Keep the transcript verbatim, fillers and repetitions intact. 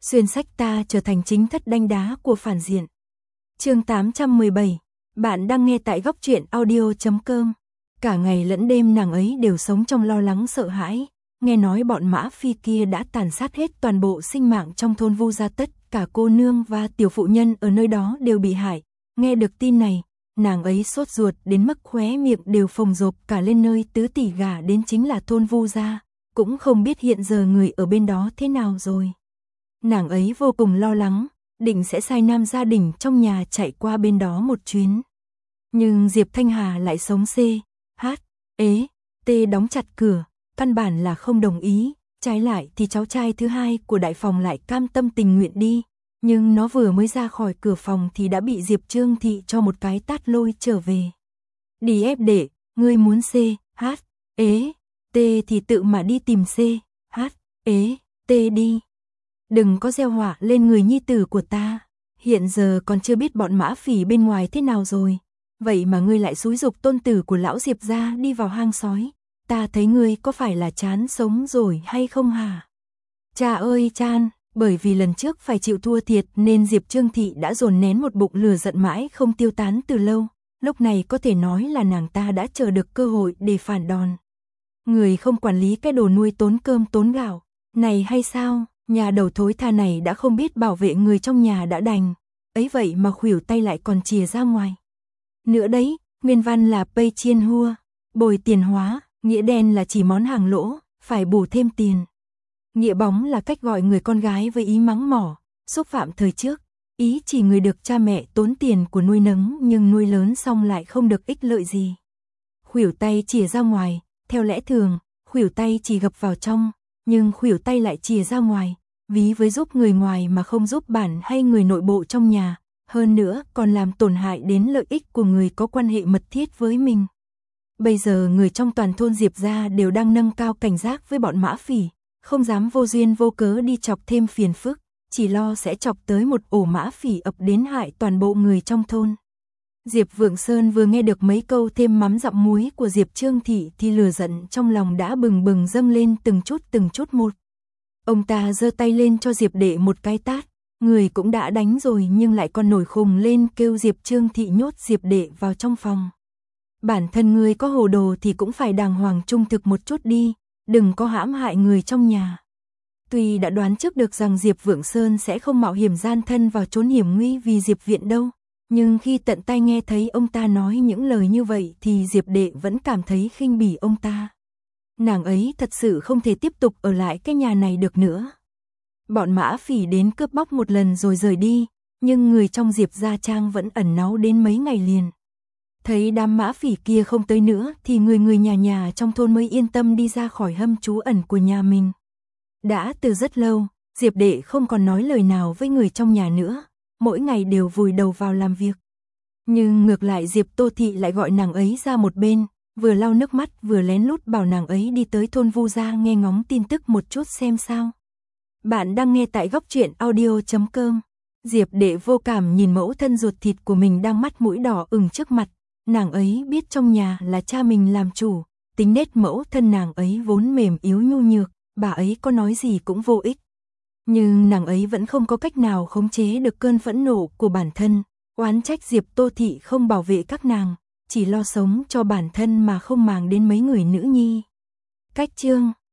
xuyên sách ta trở thành chính thất đanh đá của phản diện. Chương tám trăm mười bảy, bạn đang nghe tại góc truyện audio chấm com. Cả ngày lẫn đêm nàng ấy đều sống trong lo lắng sợ hãi, nghe nói bọn Mã Phi kia đã tàn sát hết toàn bộ sinh mạng trong thôn Vu gia, tất cả cô nương và tiểu phụ nhân ở nơi đó đều bị hại. Nghe được tin này, nàng ấy sốt ruột đến mức khóe miệng đều phồng rộp cả lên, nơi tứ tỷ gả đến chính là thôn Vu gia, cũng không biết hiện giờ người ở bên đó thế nào rồi. Nàng ấy vô cùng lo lắng, định sẽ sai nam gia đình trong nhà chạy qua bên đó một chuyến. Nhưng Diệp Thanh Hà lại sống c, h, ế, t đóng chặt cửa, căn bản là không đồng ý, trái lại thì cháu trai thứ hai của đại phòng lại cam tâm tình nguyện đi, nhưng nó vừa mới ra khỏi cửa phòng thì đã bị Diệp Trương Thị cho một cái tát lôi trở về. Đi ép để, ngươi muốn c, h, ế, t thì tự mà đi tìm c, h, ế, t đi. Đừng có gieo họa lên người nhi tử của ta, hiện giờ còn chưa biết bọn Mã Phỉ bên ngoài thế nào rồi, vậy mà ngươi lại xúi giục tôn tử của lão Diệp gia đi vào hang sói, ta thấy ngươi có phải là chán sống rồi hay không hả? Cha ơi Chan, bởi vì lần trước phải chịu thua thiệt nên Diệp Trương Thị đã dồn nén một bụng lửa giận mãi không tiêu tán từ lâu, lúc này có thể nói là nàng ta đã chờ được cơ hội để phản đòn. Người không quản lý cái đồ nuôi tốn cơm tốn gạo này hay sao? Nhà đầu thối tha này đã không biết bảo vệ người trong nhà đã đành, ấy vậy mà khuỷu tay lại còn chìa ra ngoài. Nữa đấy, nguyên văn là pay chiên hua, bồi tiền hóa, nghĩa đen là chỉ món hàng lỗ, phải bù thêm tiền. Nghĩa bóng là cách gọi người con gái với ý mắng mỏ, xúc phạm thời trước, ý chỉ người được cha mẹ tốn tiền của nuôi nấng nhưng nuôi lớn xong lại không được ích lợi gì. Khuỷu tay chìa ra ngoài, theo lẽ thường, khuỷu tay chỉ gập vào trong, nhưng khuỷu tay lại chìa ra ngoài, ví với giúp người ngoài mà không giúp bản hay người nội bộ trong nhà, hơn nữa còn làm tổn hại đến lợi ích của người có quan hệ mật thiết với mình. Bây giờ người trong toàn thôn Diệp gia đều đang nâng cao cảnh giác với bọn Mã Phỉ, không dám vô duyên vô cớ đi chọc thêm phiền phức, chỉ lo sẽ chọc tới một ổ Mã Phỉ ập đến hại toàn bộ người trong thôn. Diệp Vượng Sơn vừa nghe được mấy câu thêm mắm dặm muối của Diệp Trương Thị thì lửa giận trong lòng đã bừng bừng dâng lên từng chút từng chút một. Ông ta giơ tay lên cho Diệp đệ một cái tát, người cũng đã đánh rồi nhưng lại còn nổi khùng lên kêu Diệp Trương Thị nhốt Diệp đệ vào trong phòng. Bản thân người có hồ đồ thì cũng phải đàng hoàng trung thực một chút đi, đừng có hãm hại người trong nhà. Tuy đã đoán trước được rằng Diệp Vượng Sơn sẽ không mạo hiểm gian thân vào trốn hiểm nguy vì Diệp viện đâu, nhưng khi tận tay nghe thấy ông ta nói những lời như vậy thì Diệp đệ vẫn cảm thấy khinh bỉ ông ta. Nàng ấy thật sự không thể tiếp tục ở lại cái nhà này được nữa. Bọn Mã Phỉ đến cướp bóc một lần rồi rời đi, nhưng người trong Diệp gia trang vẫn ẩn náu đến mấy ngày liền. Thấy đám Mã Phỉ kia không tới nữa thì người người nhà nhà trong thôn mới yên tâm đi ra khỏi hâm trú ẩn của nhà mình. Đã từ rất lâu, Diệp đệ không còn nói lời nào với người trong nhà nữa, mỗi ngày đều vùi đầu vào làm việc. Nhưng ngược lại Diệp Tô Thị lại gọi nàng ấy ra một bên, vừa lau nước mắt vừa lén lút bảo nàng ấy đi tới thôn Vu gia nghe ngóng tin tức một chút xem sao. Bạn đang nghe tại góc truyện audio chấm com. Diệp đệ vô cảm nhìn mẫu thân ruột thịt của mình đang mắt mũi đỏ ửng trước mặt, nàng ấy biết trong nhà là cha mình làm chủ, tính nết mẫu thân nàng ấy vốn mềm yếu nhu nhược, bà ấy có nói gì cũng vô ích. Nhưng nàng ấy vẫn không có cách nào khống chế được cơn phẫn nộ của bản thân, oán trách Diệp Tô Thị không bảo vệ các nàng, chỉ lo sống cho bản thân mà không màng đến mấy người nữ nhi. Cách chương